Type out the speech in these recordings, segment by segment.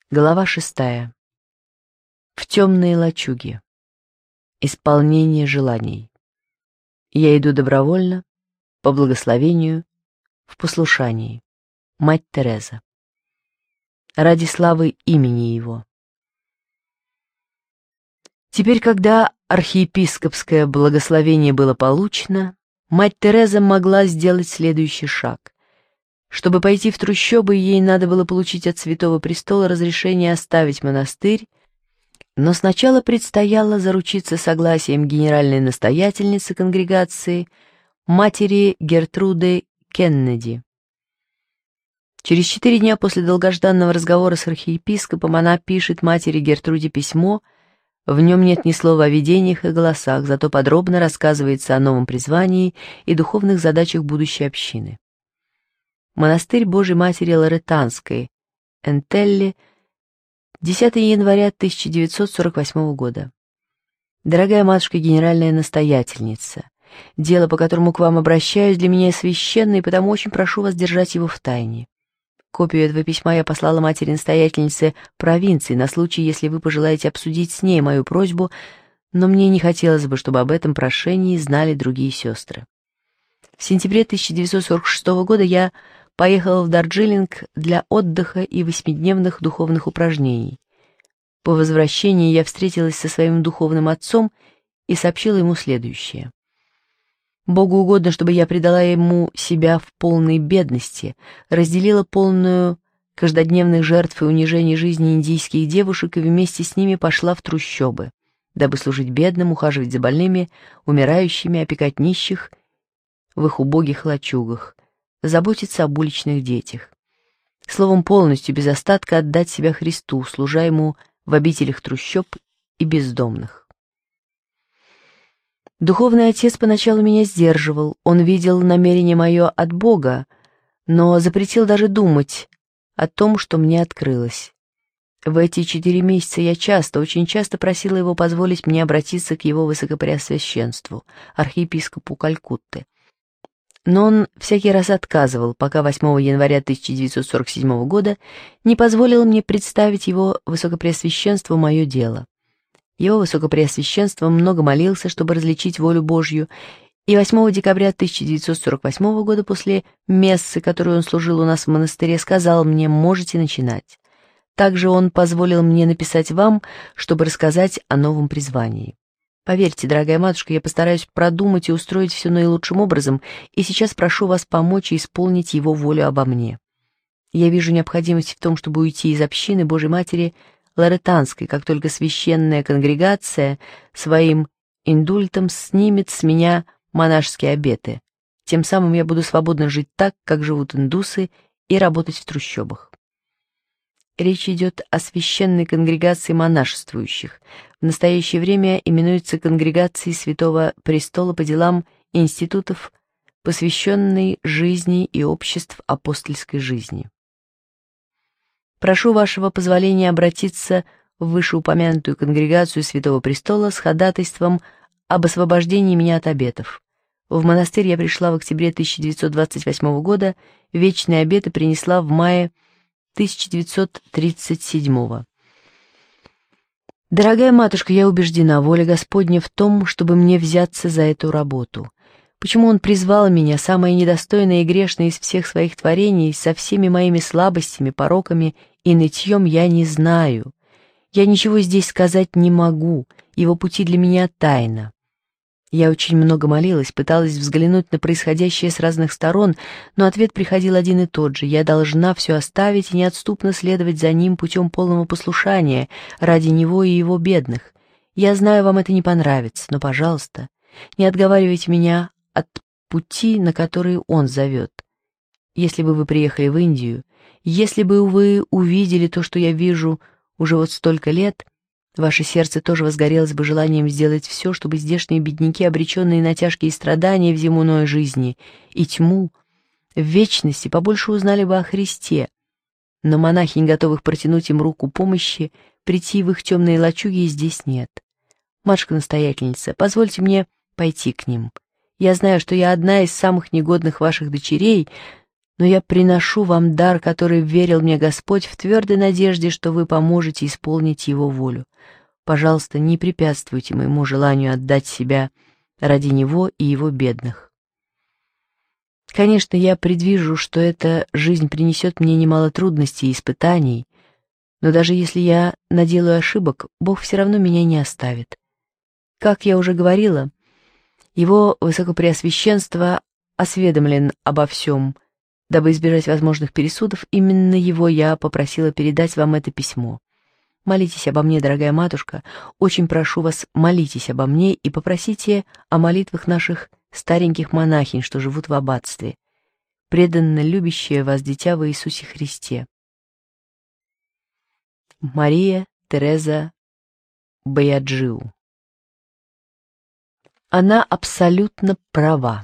Глава 6. В темные лачуги. Исполнение желаний. Я иду добровольно, по благословению, в послушании. Мать Тереза. Ради славы имени его. Теперь, когда архиепископское благословение было получено, мать Тереза могла сделать следующий шаг. Чтобы пойти в трущобы, ей надо было получить от Святого Престола разрешение оставить монастырь, но сначала предстояло заручиться согласием генеральной настоятельницы конгрегации, матери Гертруды Кеннеди. Через 4 дня после долгожданного разговора с архиепископом она пишет матери Гертруде письмо. В нем нет ни слова о видениях и голосах, зато подробно рассказывается о новом призвании и духовных задачах будущей общины. Монастырь Божьей Матери Лоретанской, Энтелли, 10 января 1948 года. Дорогая матушка генеральная настоятельница, дело, по которому к вам обращаюсь, для меня священное, и потому очень прошу вас держать его в тайне. Копию этого письма я послала матери-настоятельнице провинции на случай, если вы пожелаете обсудить с ней мою просьбу, но мне не хотелось бы, чтобы об этом прошении знали другие сестры. В сентябре 1946 года я поехала в Дарджилинг для отдыха и 8-дневных духовных упражнений. По возвращении я встретилась со своим духовным отцом и сообщила ему следующее. Богу угодно, чтобы я предала ему себя в полной бедности, разделила полную каждодневных жертв и унижений жизни индийских девушек и вместе с ними пошла в трущобы, дабы служить бедным, ухаживать за больными, умирающими, опекать нищих в их убогих лачугах, заботиться об уличных детях. Словом, полностью, без остатка отдать себя Христу, служа Ему в обителях трущоб и бездомных. Духовный отец поначалу меня сдерживал, он видел намерение мое от Бога, но запретил даже думать о том, что мне открылось. В эти 4 месяца я очень часто просила его позволить мне обратиться к его высокопреосвященству, архиепископу Калькутты. Но он всякий раз отказывал, пока 8 января 1947 года не позволил мне представить его высокопреосвященству мое дело. Его высокопреосвященство много молился, чтобы различить волю Божью, и 8 декабря 1948 года после мессы, которую он служил у нас в монастыре, сказал мне: «Можете начинать». Также он позволил мне написать вам, чтобы рассказать о новом призвании. Поверьте, дорогая матушка, я постараюсь продумать и устроить все наилучшим образом, и сейчас прошу вас помочь и исполнить его волю обо мне. Я вижу необходимость в том, чтобы уйти из общины Божьей Матери Лоретанской, как только священная конгрегация своим индультом снимет с меня монашеские обеты. Тем самым я буду свободно жить так, как живут индусы, и работать в трущобах. Речь идет о священной конгрегации монашествующих. В настоящее время именуется конгрегацией Святого Престола по делам институтов, посвященной жизни и обществ апостольской жизни. Прошу вашего позволения обратиться в вышеупомянутую конгрегацию Святого Престола с ходатайством об освобождении меня от обетов. В монастырь я пришла в октябре 1928 года, вечные обеты принесла в мае 1937. Дорогая матушка, я убеждена, воля Господня в том, чтобы мне взяться за эту работу. Почему Он призвал меня, самое недостойное и грешное из всех своих творений, со всеми моими слабостями, пороками и нытьем, я не знаю. Я ничего здесь сказать не могу, Его пути для меня тайна. Я очень много молилась, пыталась взглянуть на происходящее с разных сторон, но ответ приходил один и тот же: я должна все оставить и неотступно следовать за Ним путем полного послушания ради Него и Его бедных. Я знаю, вам это не понравится, но, пожалуйста, не отговаривайте меня от пути, на который Он зовет. Если бы вы приехали в Индию, если бы вы увидели то, что я вижу уже вот столько лет, ваше сердце тоже возгорелось бы желанием сделать все, чтобы здешние бедняки, обреченные на тяжкие страдания в земной жизни и тьму, в вечности побольше узнали бы о Христе. Но монахинь, готовых протянуть им руку помощи, прийти в их темные лачуги, здесь нет. Матушка-настоятельница, позвольте мне пойти к ним. Я знаю, что я одна из самых негодных ваших дочерей, но я приношу вам дар, который верил мне Господь, в твердой надежде, что вы поможете исполнить Его волю. Пожалуйста, не препятствуйте моему желанию отдать себя ради Него и Его бедных. Конечно, я предвижу, что эта жизнь принесет мне немало трудностей и испытаний, но даже если я наделаю ошибок, Бог все равно меня не оставит. Как я уже говорила, Его Высокопреосвященство осведомлен обо всем. Дабы избежать возможных пересудов, именно его я попросила передать вам это письмо. Молитесь обо мне, дорогая матушка, очень прошу вас, молитесь обо мне и попросите о молитвах наших стареньких монахинь, что живут в аббатстве, преданно любящее вас дитя во Иисусе Христе. Мария Тереза Бояджиу. Она абсолютно права.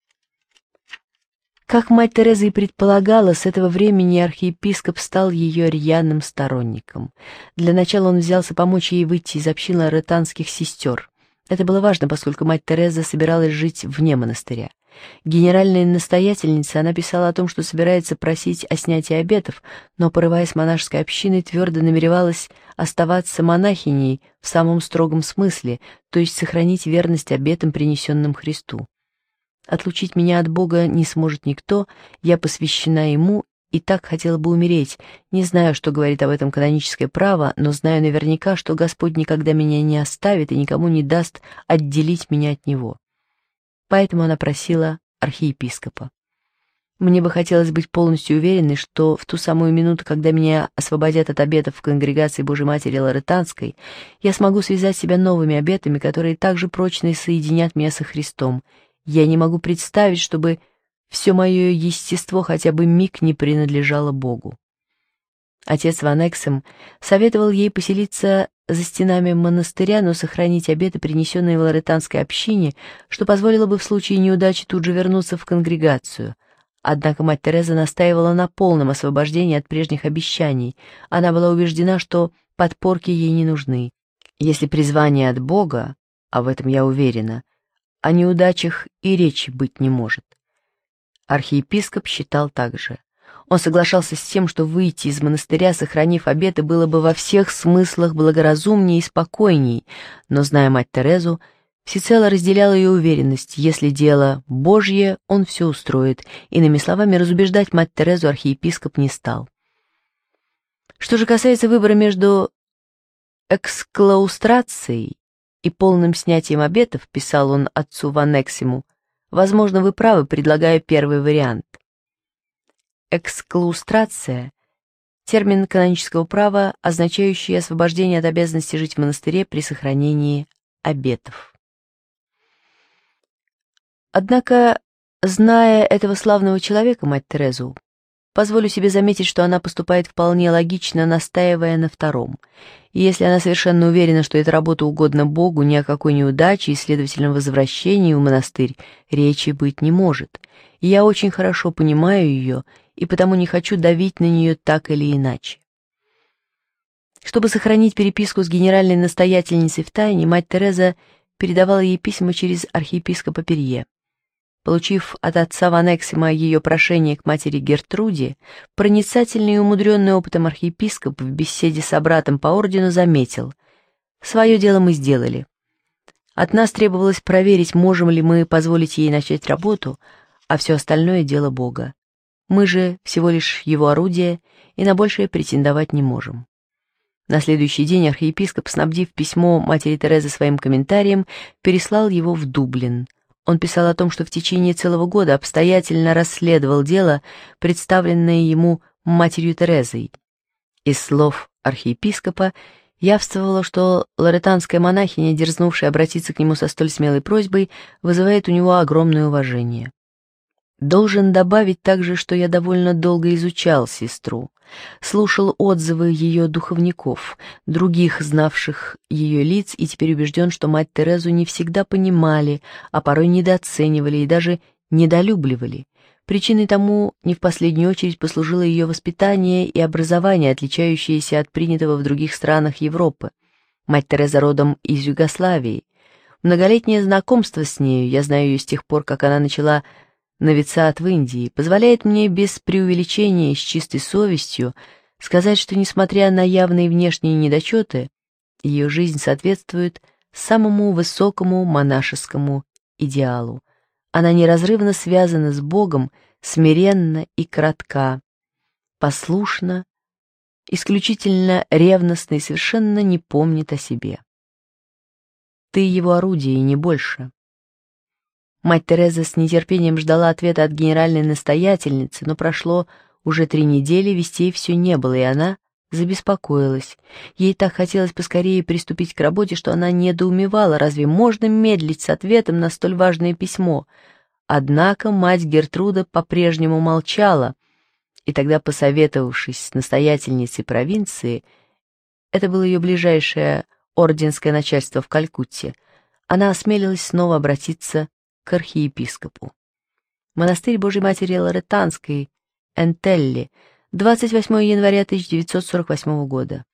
Как мать Тереза и предполагала, с этого времени архиепископ стал ее рьяным сторонником. Для начала он взялся помочь ей выйти из общины лоретанских сестер. Это было важно, поскольку мать Тереза собиралась жить вне монастыря. Генеральной настоятельнице она писала о том, что собирается просить о снятии обетов, но, порываясь монашеской общиной, твердо намеревалась оставаться монахиней в самом строгом смысле, то есть сохранить верность обетам, принесенным Христу. Отлучить меня от Бога не сможет никто, я посвящена Ему и так хотела бы умереть. Не знаю, что говорит об этом каноническое право, но знаю наверняка, что Господь никогда меня не оставит и никому не даст отделить меня от Него. Поэтому она просила архиепископа. Мне бы хотелось быть полностью уверенной, что в ту самую минуту, когда меня освободят от обетов в конгрегации Божьей Матери Лоретанской, я смогу связать себя новыми обетами, которые также прочно и соединят меня со Христом. Я не могу представить, чтобы все мое естество хотя бы миг не принадлежало Богу. Отец Ван Эксем советовал ей поселиться за стенами монастыря, но сохранить обеты, принесенные в лоретанской общине, что позволило бы в случае неудачи тут же вернуться в конгрегацию. Однако мать Тереза настаивала на полном освобождении от прежних обещаний. Она была убеждена, что подпорки ей не нужны. Если призвание от Бога, а в этом я уверена, о неудачах и речи быть не может. Архиепископ считал так же. Он соглашался с тем, что выйти из монастыря, сохранив обеты, было бы во всех смыслах благоразумнее и спокойней, но, зная мать Терезу, всецело разделял ее уверенность, если дело Божье, он все устроит, иными словами, разубеждать мать Терезу архиепископ не стал. Что же касается выбора между эксклаустрацией и полным снятием обетов, писал он отцу Ван Эксему, возможно, вы правы, предлагая первый вариант. Эксклаустрация — термин канонического права, означающий освобождение от обязанности жить в монастыре при сохранении обетов. Однако, зная этого славного человека, мать Терезу, позволю себе заметить, что она поступает вполне логично, настаивая на втором. И если она совершенно уверена, что эта работа угодна Богу, ни о какой неудаче и, следовательно, возвращении в монастырь речи быть не может. И я очень хорошо понимаю ее, и потому не хочу давить на нее так или иначе. Чтобы сохранить переписку с генеральной настоятельницей в тайне, мать Тереза передавала ей письма через архиепископа Перье. Получив от отца Ван Эксема ее прошение к матери Гертруде, проницательный и умудренный опытом архиепископ в беседе с собратом по ордену заметил: «Свое дело мы сделали. От нас требовалось проверить, можем ли мы позволить ей начать работу, а все остальное — дело Бога. Мы же всего лишь его орудие, и на большее претендовать не можем». На следующий день архиепископ, снабдив письмо матери Терезы своим комментарием, переслал его в Дублин. Он писал о том, что в течение целого года обстоятельно расследовал дело, представленное ему матерью Терезой. Из слов архиепископа явствовало, что лоретанская монахиня, дерзнувшая обратиться к нему со столь смелой просьбой, вызывает у него огромное уважение. Должен добавить также, что я довольно долго изучал сестру, слушал отзывы ее духовников, других знавших ее лиц, и теперь убежден, что мать Терезу не всегда понимали, а порой недооценивали и даже недолюбливали. Причиной тому не в последнюю очередь послужило ее воспитание и образование, отличающееся от принятого в других странах Европы. Мать Тереза родом из Югославии. Многолетнее знакомство с нею, я знаю ее с тех пор, как она начала новициат в Индии, позволяет мне без преувеличения и с чистой совестью сказать, что, несмотря на явные внешние недочеты, ее жизнь соответствует самому высокому монашескому идеалу. Она неразрывно связана с Богом, смиренна и кратка, послушна, исключительно ревностна и совершенно не помнит о себе. Ты его орудие и не больше. Мать Тереза с нетерпением ждала ответа от генеральной настоятельницы, но прошло уже 3 недели, вестей все не было, и она забеспокоилась. Ей так хотелось поскорее приступить к работе, что она недоумевала, разве можно медлить с ответом на столь важное письмо. Однако мать Гертруда по-прежнему молчала, и тогда, посоветовавшись с настоятельницей провинции, это было ее ближайшее орденское начальство в Калькутте, она осмелилась снова обратиться к архиепископу. Монастырь Божьей Матери Лоретанской, Энтелли, 28 января 1948 года.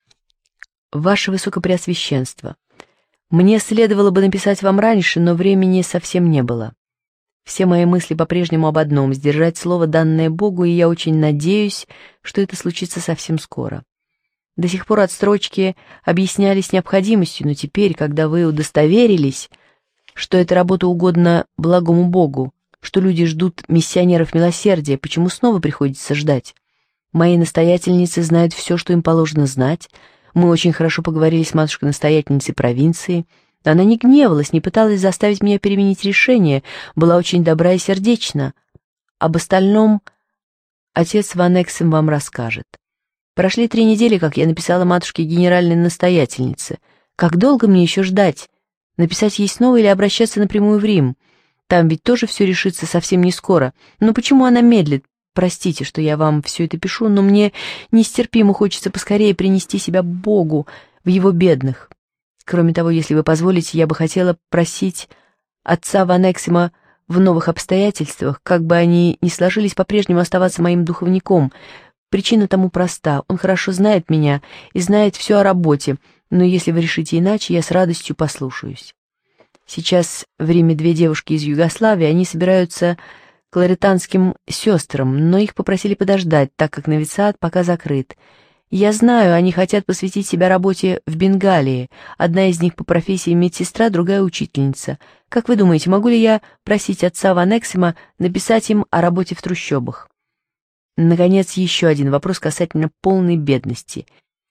Ваше Высокопреосвященство, мне следовало бы написать вам раньше, но времени совсем не было. Все мои мысли по-прежнему об одном — сдержать слово, данное Богу, и я очень надеюсь, что это случится совсем скоро. До сих пор отстрочки объяснялись необходимостью, но теперь, когда вы удостоверились, что эта работа угодна благому Богу, что люди ждут миссионеров милосердия, почему снова приходится ждать? Мои настоятельницы знают все, что им положено знать. Мы очень хорошо поговорили с матушкой-настоятельницей провинции. Она не гневалась, не пыталась заставить меня переменить решение, была очень добра и сердечна. Об остальном отец Ван Эксем вам расскажет. Прошли 3 недели, как я написала матушке генеральной настоятельнице. Как долго мне еще ждать? Написать ей снова или обращаться напрямую в Рим? Там ведь тоже все решится совсем не скоро. Но почему она медлит? Простите, что я вам все это пишу, но мне нестерпимо хочется поскорее принести себя Богу в его бедных. Кроме того, если вы позволите, я бы хотела просить отца Ван Эксема в новых обстоятельствах, как бы они ни сложились, по-прежнему оставаться моим духовником. Причина тому проста. Он хорошо знает меня и знает все о работе, но если вы решите иначе, я с радостью послушаюсь. Сейчас в Риме 2 девушки из Югославии, они собираются к лоретанским сестрам, но их попросили подождать, так как новициат пока закрыт. Я знаю, они хотят посвятить себя работе в Бенгалии. Одна из них по профессии медсестра, другая учительница. Как вы думаете, могу ли я просить отца Ван Эксема написать им о работе в трущобах? Наконец, еще один вопрос касательно полной бедности.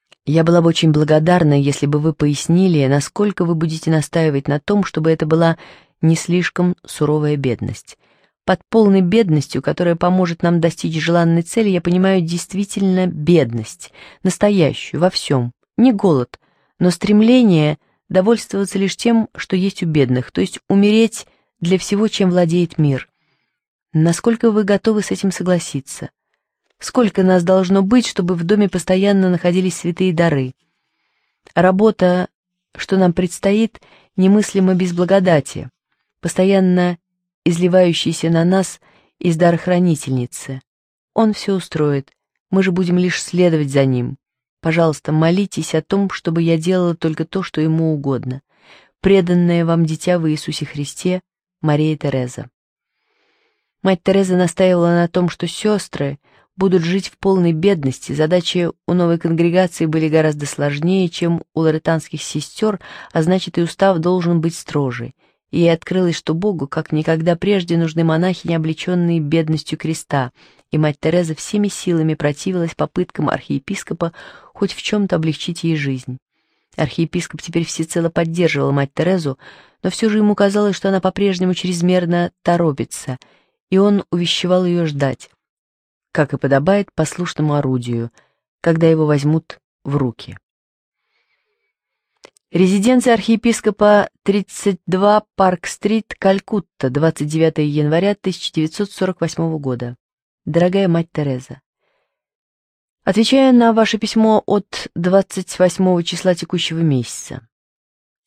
Я была бы очень благодарна, если бы вы пояснили, насколько вы будете настаивать на том, чтобы это была не слишком суровая бедность. Под полной бедностью, которая поможет нам достичь желанной цели, я понимаю действительно бедность, настоящую, во всем. Не голод, но стремление довольствоваться лишь тем, что есть у бедных, то есть умереть для всего, чем владеет мир. Насколько вы готовы с этим согласиться? Сколько нас должно быть, чтобы в доме постоянно находились святые дары? Работа, что нам предстоит, немыслима без благодати, постоянно изливающийся на нас из дарохранительницы. Он все устроит, мы же будем лишь следовать за ним. Пожалуйста, молитесь о том, чтобы я делала только то, что ему угодно. Преданная вам дитя в Иисусе Христе, Мария Тереза. Мать Тереза настаивала на том, что сестры будут жить в полной бедности. Задачи у новой конгрегации были гораздо сложнее, чем у лоретанских сестер, а значит и устав должен быть строже. И ей открылось, что Богу, как никогда прежде, нужны монахини, облеченные бедностью креста, и мать Тереза всеми силами противилась попыткам архиепископа хоть в чем-то облегчить ей жизнь. Архиепископ теперь всецело поддерживал мать Терезу, но все же ему казалось, что она по-прежнему чрезмерно торопится, и он увещевал ее ждать, как и подобает послушному орудию, когда его возьмут в руки. Резиденция архиепископа 32 Парк-стрит, Калькутта, 29 января 1948 года. Дорогая мать Тереза, отвечаю на ваше письмо от 28 числа текущего месяца.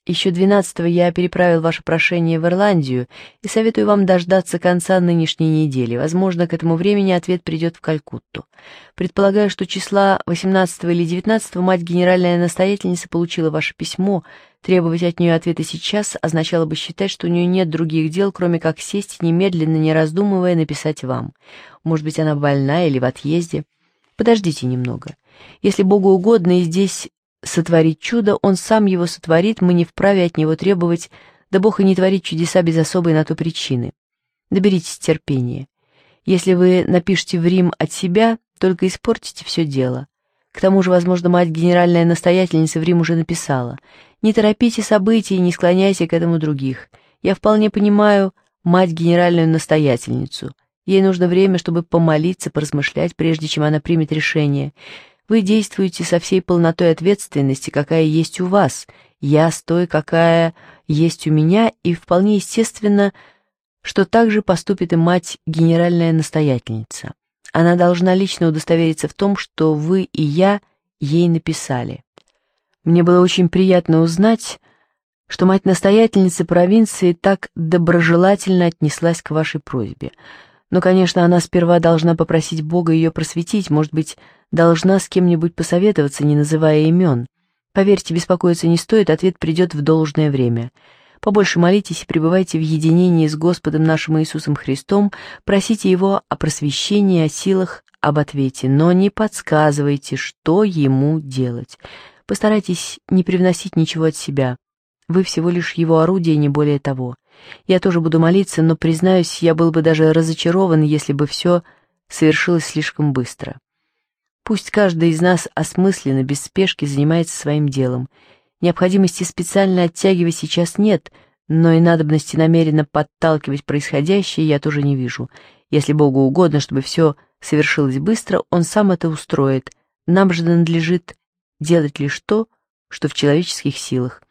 Еще 12-го я переправил ваше прошение в Ирландию и советую вам дождаться конца нынешней недели. Возможно, к этому времени ответ придет в Калькутту. Предполагаю, что числа 18 или 19 мать генеральная настоятельница получила ваше письмо. Требовать от нее ответа сейчас означало бы считать, что у нее нет других дел, кроме как сесть и немедленно, не раздумывая, написать вам. Может быть, она больна или в отъезде. Подождите немного. Если Богу угодно и здесь сотворить чудо, Он сам его сотворит, мы не вправе от него требовать, да Бог и не творит чудеса без особой на то причины. Доберитесь терпения. Если вы напишете в Рим от себя, только испортите все дело. К тому же, возможно, мать генеральная настоятельница в Рим уже написала. Не торопите события и не склоняйте к этому других. Я вполне понимаю мать генеральную настоятельницу. Ей нужно время, чтобы помолиться, поразмышлять, прежде чем она примет решение. Вы действуете со всей полнотой ответственности, какая есть у вас, я с той, какая есть у меня, и вполне естественно, что так же поступит и мать генеральная настоятельница. Она должна лично удостовериться в том, что вы и я ей написали. Мне было очень приятно узнать, что мать-настоятельница провинции так доброжелательно отнеслась к вашей просьбе. Но, конечно, она сперва должна попросить Бога ее просветить, может быть, должна с кем-нибудь посоветоваться, не называя имен. Поверьте, беспокоиться не стоит, ответ придет в должное время. Побольше молитесь и пребывайте в единении с Господом нашим Иисусом Христом, просите Его о просвещении, о силах, об ответе, но не подсказывайте, что Ему делать. Постарайтесь не привносить ничего от себя. Вы всего лишь Его орудие, не более того. Я тоже буду молиться, но, признаюсь, я был бы даже разочарован, если бы все совершилось слишком быстро. Пусть каждый из нас осмысленно, без спешки занимается своим делом. Необходимости специально оттягивать сейчас нет, но и надобности намеренно подталкивать происходящее я тоже не вижу. Если Богу угодно, чтобы все совершилось быстро, Он сам это устроит. Нам же надлежит делать лишь то, что в человеческих силах.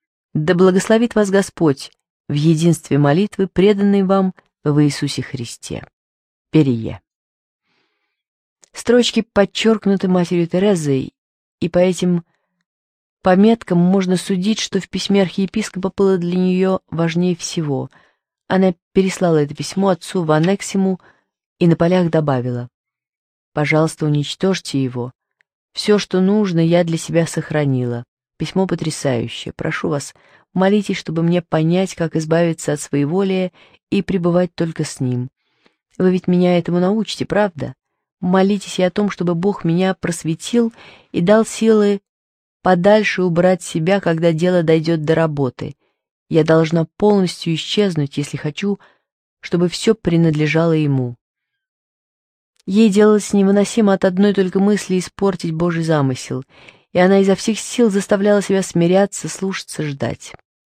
Да благословит вас Господь в единстве молитвы, преданной вам в Иисусе Христе. Перье. Строчки подчеркнуты матерью Терезой, и по этим пометкам можно судить, что в письме архиепископа было для нее важнее всего. Она переслала это письмо отцу в Аннексиму и на полях добавила: «Пожалуйста, уничтожьте его. Все, что нужно, я для себя сохранила. Письмо потрясающее. Прошу вас, молитесь, чтобы мне понять, как избавиться от своеволия и пребывать только с ним. Вы ведь меня этому научите, правда? Молитесь и о том, чтобы Бог меня просветил и дал силы подальше убрать себя, когда дело дойдет до работы. Я должна полностью исчезнуть, если хочу, чтобы все принадлежало Ему». Ей делалось невыносимо от одной только мысли испортить Божий замысел, и она изо всех сил заставляла себя смиряться, слушаться, ждать.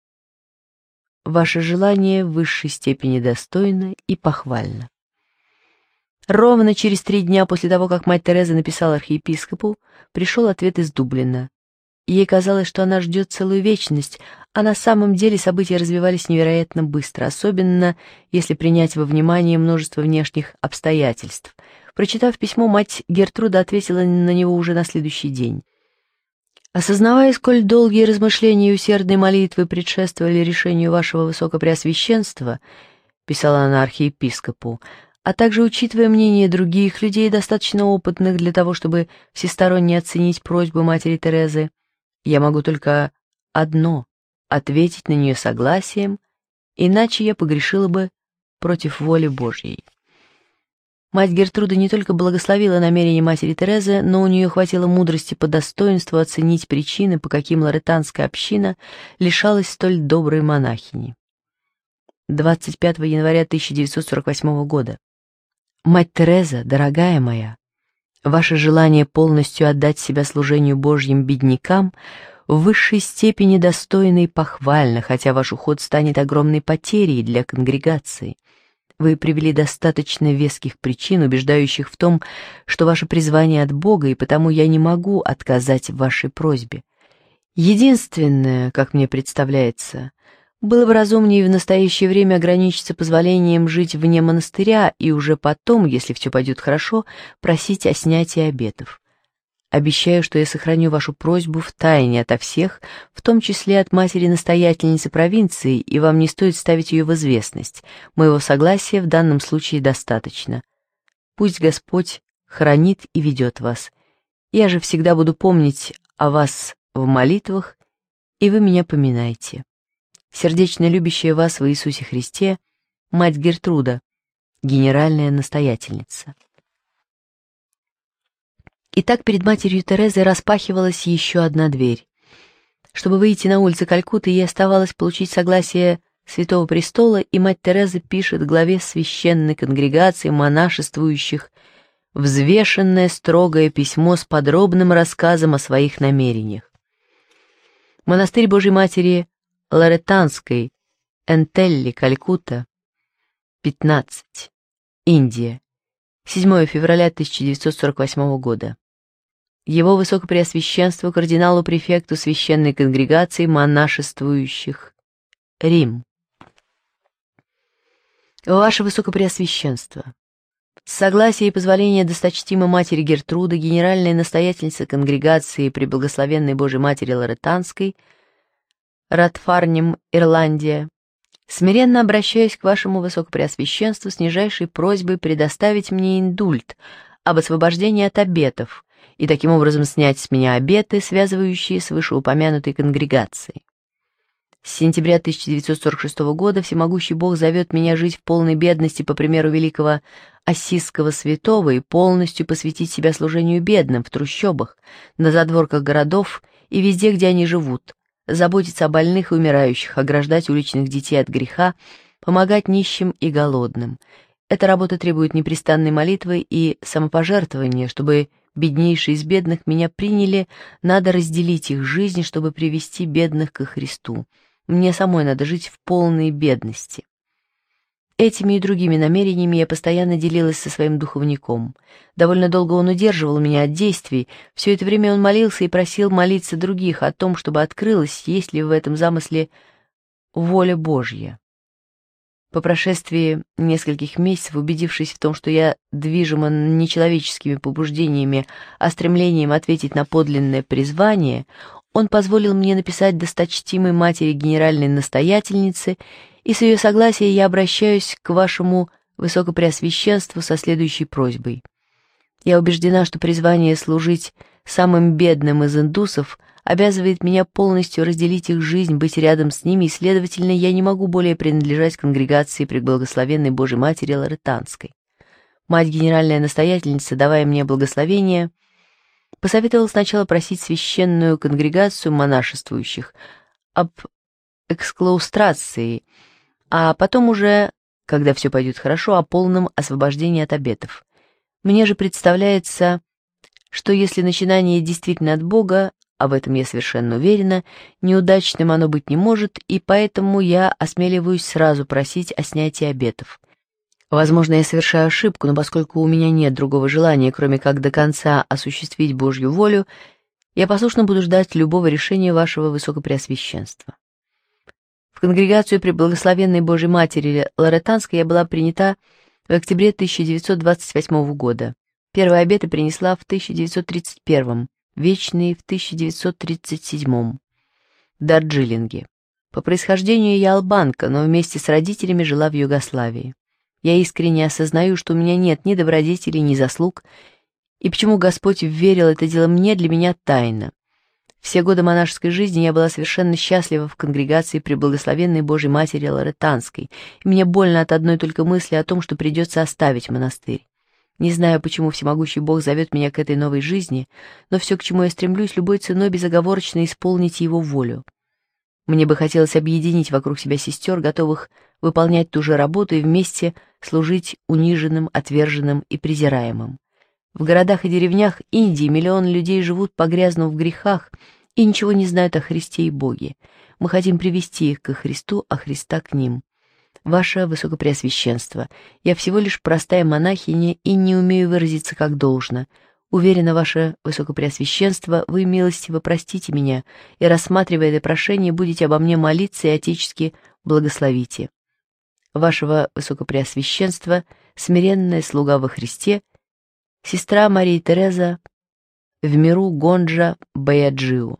Ваше желание в высшей степени достойно и похвально. Ровно через 3 дня после того, как мать Тереза написала архиепископу, пришел ответ из Дублина. Ей казалось, что она ждет целую вечность, а на самом деле события развивались невероятно быстро, особенно если принять во внимание множество внешних обстоятельств. Прочитав письмо, мать Гертруда ответила на него уже на следующий день. «Осознавая, сколь долгие размышления и усердные молитвы предшествовали решению вашего Высокопреосвященства», — писала она архиепископу, «а также учитывая мнение других людей, достаточно опытных для того, чтобы всесторонне оценить просьбу матери Терезы, я могу только одно — ответить на нее согласием, иначе я погрешила бы против воли Божьей». Мать Гертруда не только благословила намерение матери Терезы, но у нее хватило мудрости по достоинству оценить причины, по каким лоретанская община лишалась столь доброй монахини. 25 января 1948 года. «Мать Тереза, дорогая моя, ваше желание полностью отдать себя служению Божьим беднякам в высшей степени достойно и похвально, хотя ваш уход станет огромной потерей для конгрегации. Вы привели достаточно веских причин, убеждающих в том, что ваше призвание от Бога, и потому я не могу отказать в вашей просьбе. Единственное, как мне представляется, было бы разумнее в настоящее время ограничиться позволением жить вне монастыря и уже потом, если все пойдет хорошо, просить о снятии обетов. Обещаю, что я сохраню вашу просьбу в тайне ото всех, в том числе от матери-настоятельницы провинции, и вам не стоит ставить ее в известность. Моего согласия в данном случае достаточно. Пусть Господь хранит и ведет вас. Я же всегда буду помнить о вас в молитвах, и вы меня поминайте. Сердечно любящая вас в Иисусе Христе, мать Гертруда, генеральная настоятельница. Итак, перед матерью Терезой распахивалась еще одна дверь. Чтобы выйти на улицы Калькутты, ей оставалось получить согласие Святого Престола, и мать Тереза пишет главе священной конгрегации монашествующих взвешенное строгое письмо с подробным рассказом о своих намерениях. Монастырь Божьей Матери Лоретанской, Энтелли, Калькутта, 15, Индия, 7 февраля 1948 года. Его Высокопреосвященству кардиналу-префекту Священной конгрегации монашествующих, Рим. Ваше Высокопреосвященство, с согласия и позволения досточтимой матери Гертруды, генеральной настоятельницы конгрегации Преблагословенной Божией Матери Лоретанской, Ратфарнем, Ирландия, смиренно обращаюсь к вашему Высокопреосвященству с нижайшей просьбой предоставить мне индульт об освобождении от обетов и таким образом снять с меня обеты, связывающие с вышеупомянутой конгрегацией. С сентября 1946 года всемогущий Бог зовет меня жить в полной бедности по примеру великого ассизского святого и полностью посвятить себя служению бедным в трущобах, на задворках городов и везде, где они живут, заботиться о больных и умирающих, ограждать уличных детей от греха, помогать нищим и голодным. Эта работа требует непрестанной молитвы и самопожертвования. Чтобы беднейшие из бедных меня приняли, надо разделить их жизнь, чтобы привести бедных ко Христу. Мне самой надо жить в полной бедности. Этими и другими намерениями я постоянно делилась со своим духовником. Довольно долго он удерживал меня от действий. Все это время он молился и просил молиться других о том, чтобы открылось, есть ли в этом замысле воля Божья. По прошествии нескольких месяцев, убедившись в том, что я движима не человеческими побуждениями, а стремлением ответить на подлинное призвание, он позволил мне написать досточтимой матери генеральной настоятельнице, и с ее согласия я обращаюсь к вашему Высокопреосвященству со следующей просьбой. Я убеждена, что призвание служить самым бедным из индусов обязывает меня полностью разделить их жизнь, быть рядом с ними, и, следовательно, я не могу более принадлежать конгрегации Преблагословенной Божией Матери Лоретанской. Мать генеральная настоятельница, давая мне благословение, посоветовала сначала просить священную конгрегацию монашествующих об эксклаустрации, а потом уже, когда все пойдет хорошо, о полном освобождении от обетов. Мне же представляется, что если начинание действительно от Бога, а в этом я совершенно уверена, неудачным оно быть не может, и поэтому я осмеливаюсь сразу просить о снятии обетов. Возможно, я совершаю ошибку, но поскольку у меня нет другого желания, кроме как до конца осуществить Божью волю, я послушно буду ждать любого решения вашего Высокопреосвященства. В конгрегацию Преблагословенной Божией Матери Лоретанской я была принята в октябре 1928 года. Первые обеты принесла в 1931, вечные в 1937 в Дарджилинге. По происхождению я албанка, но вместе с родителями жила в Югославии. Я искренне осознаю, что у меня нет ни добродетелей, ни заслуг, и почему Господь вверил это дело мне, для меня тайна. Все годы монашеской жизни я была совершенно счастлива в конгрегации Преблагословенной Божией Матери Лоретанской, и мне больно от одной только мысли о том, что придется оставить монастырь. Не знаю, почему всемогущий Бог зовет меня к этой новой жизни, но все, к чему я стремлюсь, любой ценой безоговорочно исполнить Его волю. Мне бы хотелось объединить вокруг себя сестер, готовых выполнять ту же работу и вместе служить униженным, отверженным и презираемым. В городах и деревнях Индии миллионы людей живут, погрязнув в грехах, и ничего не знают о Христе и Боге. Мы хотим привести их ко Христу, а Христа к ним. Ваше Высокопреосвященство, я всего лишь простая монахиня и не умею выразиться как должно. Уверена, Ваше Высокопреосвященство, вы милостиво простите меня, и, рассматривая это прошение, будете обо мне молиться и отечески благословите. Вашего Высокопреосвященства, смиренная слуга во Христе, сестра Мария Тереза в миру Гонджа Баяджиу.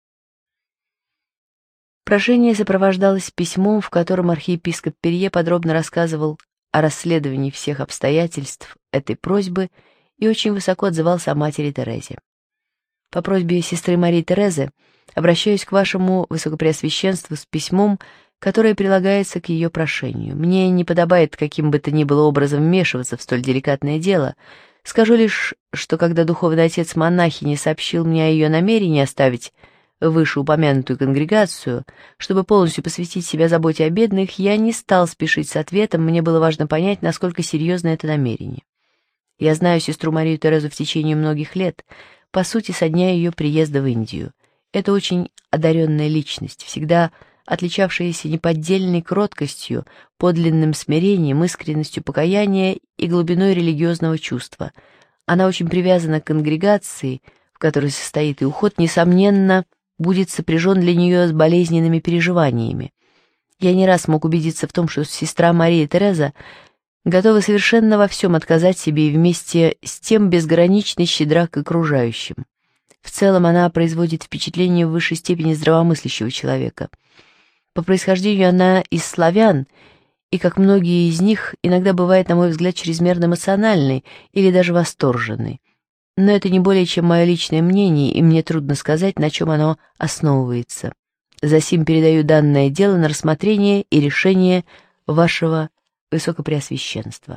Прошение сопровождалось письмом, в котором архиепископ Перье подробно рассказывал о расследовании всех обстоятельств этой просьбы и очень высоко отзывался о матери Терезе. По просьбе сестры Марии Терезы обращаюсь к вашему высокопреосвященству с письмом, которое прилагается к ее прошению. Мне не подобает каким бы то ни было образом вмешиваться в столь деликатное дело. Скажу лишь, что когда духовный отец монахини сообщил мне о ее намерении оставить вышеупомянутую конгрегацию, чтобы полностью посвятить себя заботе о бедных, я не стал спешить с ответом, мне было важно понять, насколько серьезно это намерение. Я знаю сестру Марию Терезу в течение многих лет, по сути, со дня ее приезда в Индию. Это очень одаренная личность, всегда отличавшаяся неподдельной кроткостью, подлинным смирением, искренностью покаяния и глубиной религиозного чувства. Она очень привязана к конгрегации, в которой состоит, и уход, несомненно, будет сопряжен для нее с болезненными переживаниями. Я не раз мог убедиться в том, что сестра Мария Тереза готова совершенно во всем отказать себе и вместе с тем безгранично щедра к окружающим. В целом она производит впечатление в высшей степени здравомыслящего человека. По происхождению она из славян, и, как многие из них, иногда бывает, на мой взгляд, чрезмерно эмоциональной или даже восторженной. Но это не более чем мое личное мнение, и мне трудно сказать, на чем оно основывается. Засим передаю данное дело на рассмотрение и решение вашего Высокопреосвященства.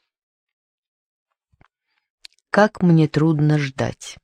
Как мне трудно ждать.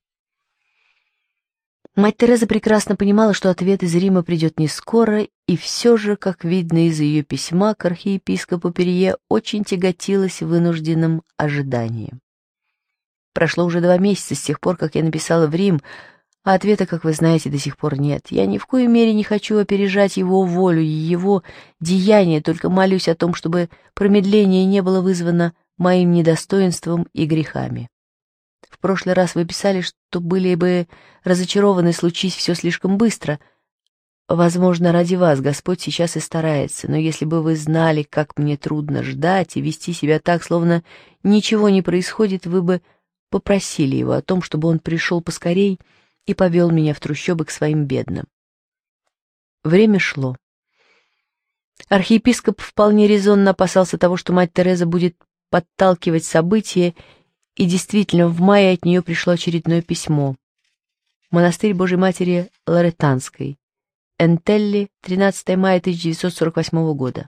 Мать Тереза прекрасно понимала, что ответ из Рима придет не скоро, и все же, как видно из ее письма к архиепископу Перье, очень тяготилась вынужденным ожиданием. Прошло уже 2 месяца с тех пор, как я написала в Рим, а ответа, как вы знаете, до сих пор нет. Я ни в коей мере не хочу опережать его волю и его деяния, только молюсь о том, чтобы промедление не было вызвано моим недостоинством и грехами. В прошлый раз вы писали, что были бы разочарованы, случись все слишком быстро. Возможно, ради вас Господь сейчас и старается, но если бы вы знали, как мне трудно ждать и вести себя так, словно ничего не происходит, вы бы попросили его о том, чтобы он пришел поскорей и повел меня в трущобы к своим бедным. Время шло. Архиепископ вполне резонно опасался того, что мать Тереза будет подталкивать события, и действительно в мае от нее пришло очередное письмо. Монастырь Божьей Матери Лоретанской. Энтелли, 13 мая 1948 года.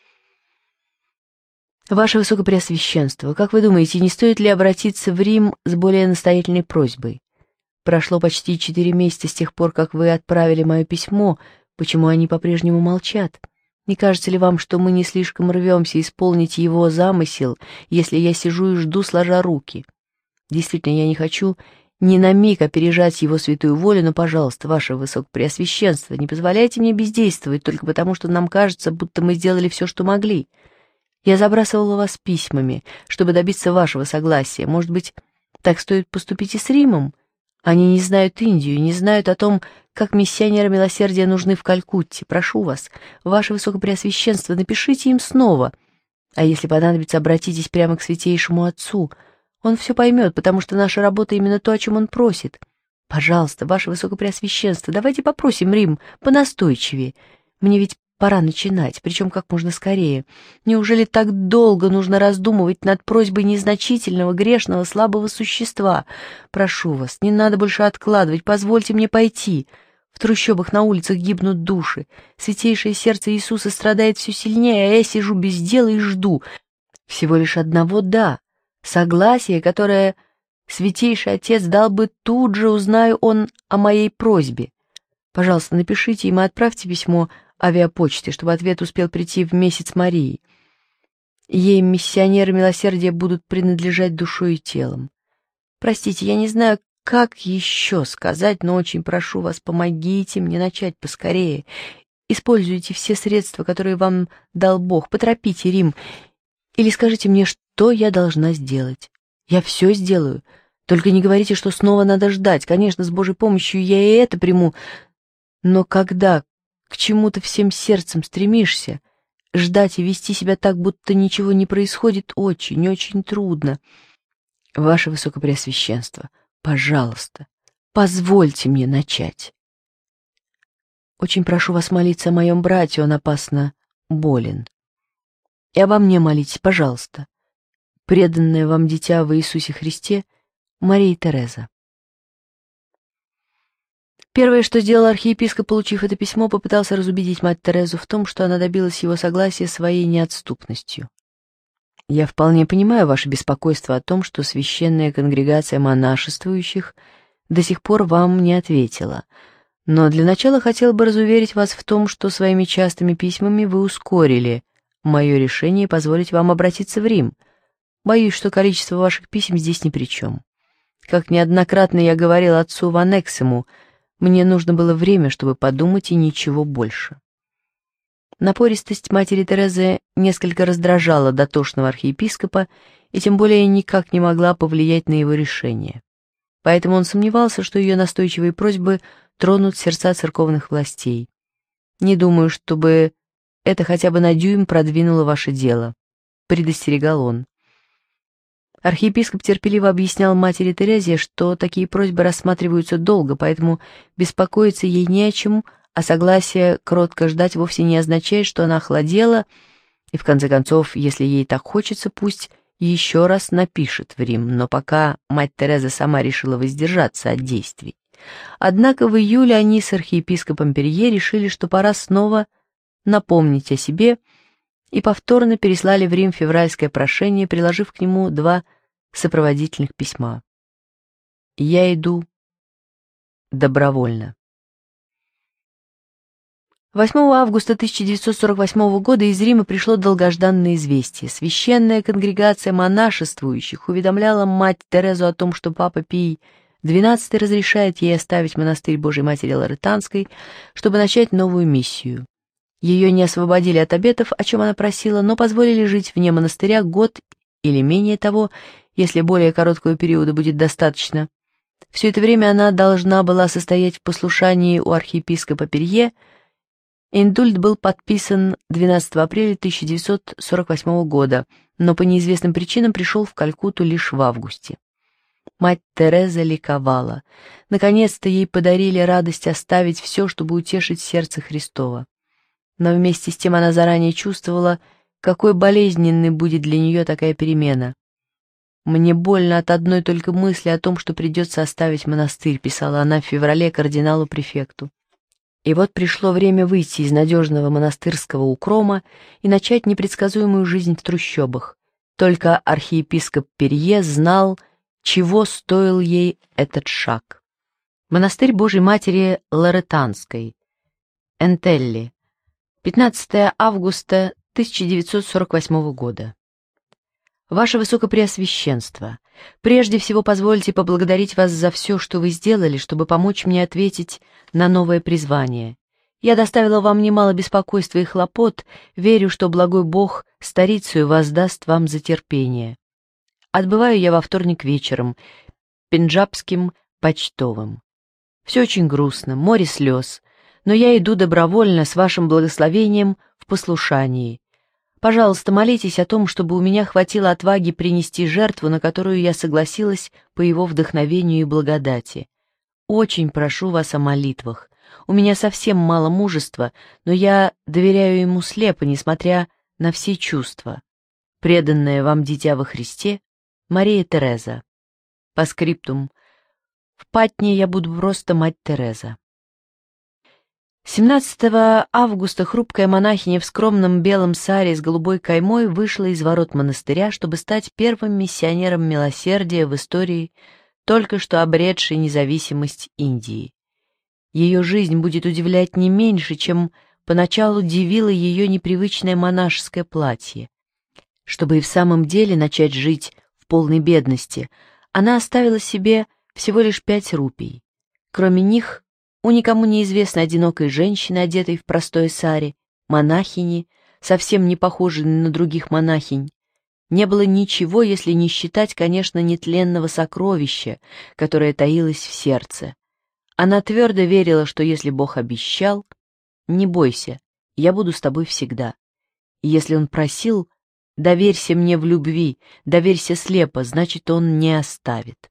Ваше Высокопреосвященство, как вы думаете, не стоит ли обратиться в Рим с более настоятельной просьбой? Прошло почти 4 месяца с тех пор, как вы отправили мое письмо, почему они по-прежнему молчат? Не кажется ли вам, что мы не слишком рвемся исполнить его замысел, если я сижу и жду, сложа руки? Действительно, я не хочу ни на миг опережать его святую волю, но, пожалуйста, ваше Высокопреосвященство, не позволяйте мне бездействовать только потому, что нам кажется, будто мы сделали все, что могли. Я забрасывала вас письмами, чтобы добиться вашего согласия. Может быть, так стоит поступить и с Римом? Они не знают Индию, не знают о том, как миссионеры милосердия нужны в Калькутте. Прошу вас, ваше Высокопреосвященство, напишите им снова. А если понадобится, обратитесь прямо к Святейшему Отцу. Он все поймет, потому что наша работа именно то, о чем он просит. Пожалуйста, ваше Высокопреосвященство, давайте попросим Рим понастойчивее. Мне ведь пора начинать, причем как можно скорее. Неужели так долго нужно раздумывать над просьбой незначительного, грешного, слабого существа? Прошу вас, не надо больше откладывать, позвольте мне пойти. В трущобах на улицах гибнут души. Святейшее сердце Иисуса страдает все сильнее, а я сижу без дела и жду. Всего лишь одного «да», согласие, которое Святейший Отец дал бы тут же, узнаю он о моей просьбе. Пожалуйста, напишите им и отправьте письмо авиапочты, чтобы ответ успел прийти в месяц Марии. Ей миссионеры милосердия будут принадлежать душой и телом. Простите, я не знаю, как еще сказать, но очень прошу вас, помогите мне начать поскорее. Используйте все средства, которые вам дал Бог, поторопите Рим, или скажите мне, что я должна сделать. Я все сделаю, только не говорите, что снова надо ждать. Конечно, с Божьей помощью я и это приму, но когда к чему-то всем сердцем стремишься, ждать и вести себя так, будто ничего не происходит, очень, очень трудно. Ваше Высокопреосвященство, пожалуйста, Позвольте мне начать. Очень прошу вас молиться о моем брате, он опасно болен. И обо мне молитесь, пожалуйста. Преданная вам дитя во Иисусе Христе, Мария Тереза. Первое, что сделал архиепископ, получив это письмо, попытался разубедить мать Терезу в том, что она добилась его согласия своей неотступностью. «Я вполне понимаю ваше беспокойство о том, что священная конгрегация монашествующих до сих пор вам не ответила, но для начала хотел бы разуверить вас в том, что своими частыми письмами вы ускорили мое решение позволить вам обратиться в Рим. Боюсь, что количество ваших писем здесь ни при чем. Как неоднократно я говорил отцу Ванексему, мне нужно было время, чтобы подумать, и ничего больше». Напористость матери Терезы несколько раздражала дотошного архиепископа и тем более никак не могла повлиять на его решение. Поэтому он сомневался, что ее настойчивые просьбы тронут сердца церковных властей. «Не думаю, чтобы это хотя бы на дюйм продвинуло ваше дело», — предостерегал он. Архиепископ терпеливо объяснял матери Терезе, что такие просьбы рассматриваются долго, поэтому беспокоиться ей не о чем, а согласие кротко ждать вовсе не означает, что она охладела, и в конце концов, если ей так хочется, пусть еще раз напишет в Рим, но пока мать Тереза сама решила воздержаться от действий. Однако в июле они с архиепископом Перье решили, что пора снова напомнить о себе, и повторно переслали в Рим февральское прошение, приложив к нему 2 сопроводительных письма. «Я иду добровольно». 8 августа 1948 года из Рима пришло долгожданное известие. Священная конгрегация монашествующих уведомляла мать Терезу о том, что папа Пий XII разрешает ей оставить монастырь Божией Матери Лоретанской, чтобы начать новую миссию. Ее не освободили от обетов, о чем она просила, но позволили жить вне монастыря год или менее того, если более короткого периода будет достаточно. Все это время она должна была состоять в послушании у архиепископа Перье. Индульт был подписан 12 апреля 1948 года, но по неизвестным причинам пришел в Калькутту лишь в августе. Мать Тереза ликовала. Наконец-то ей подарили радость оставить все, чтобы утешить сердце Христово. Но вместе с тем она заранее чувствовала, какой болезненной будет для нее такая перемена. «Мне больно от одной только мысли о том, что придется оставить монастырь», — писала она в феврале кардиналу-префекту. И вот пришло время выйти из надежного монастырского укрома и начать непредсказуемую жизнь в трущобах. Только архиепископ Перье знал, чего стоил ей этот шаг. Монастырь Божией Матери Лоретанской, Энтелли, 15 августа 1948 года. Ваше Высокопреосвященство, прежде всего позвольте поблагодарить вас за все, что вы сделали, чтобы помочь мне ответить на новое призвание. Я доставила вам немало беспокойства и хлопот, верю, что благой Бог старицею воздаст вам за терпение. Отбываю я во вторник вечером, пенджабским почтовым. Все очень грустно, море слез, но я иду добровольно, с вашим благословением, в послушании. Пожалуйста, молитесь о том, чтобы у меня хватило отваги принести жертву, на которую я согласилась по его вдохновению и благодати. Очень прошу вас о молитвах. У меня совсем мало мужества, но я доверяю ему слепо, несмотря на все чувства. Преданная вам дитя во Христе, Мария Тереза. По скриптум. В Патне я буду просто мать Тереза. 17 августа хрупкая монахиня в скромном белом саре с голубой каймой вышла из ворот монастыря, чтобы стать первым миссионером милосердия в истории, только что обретшей независимость Индии. Ее жизнь будет удивлять не меньше, чем поначалу дивило ее непривычное монашеское платье. Чтобы и в самом деле начать жить в полной бедности, она оставила себе всего лишь 5 рупий. Кроме них, у никому неизвестной одинокой женщины, одетой в простое сари, монахини, совсем не похожей на других монахинь, не было ничего, если не считать, конечно, нетленного сокровища, которое таилось в сердце. Она твердо верила, что если Бог обещал, не бойся, я буду с тобой всегда. И если Он просил, доверься мне в любви, доверься слепо, значит, Он не оставит.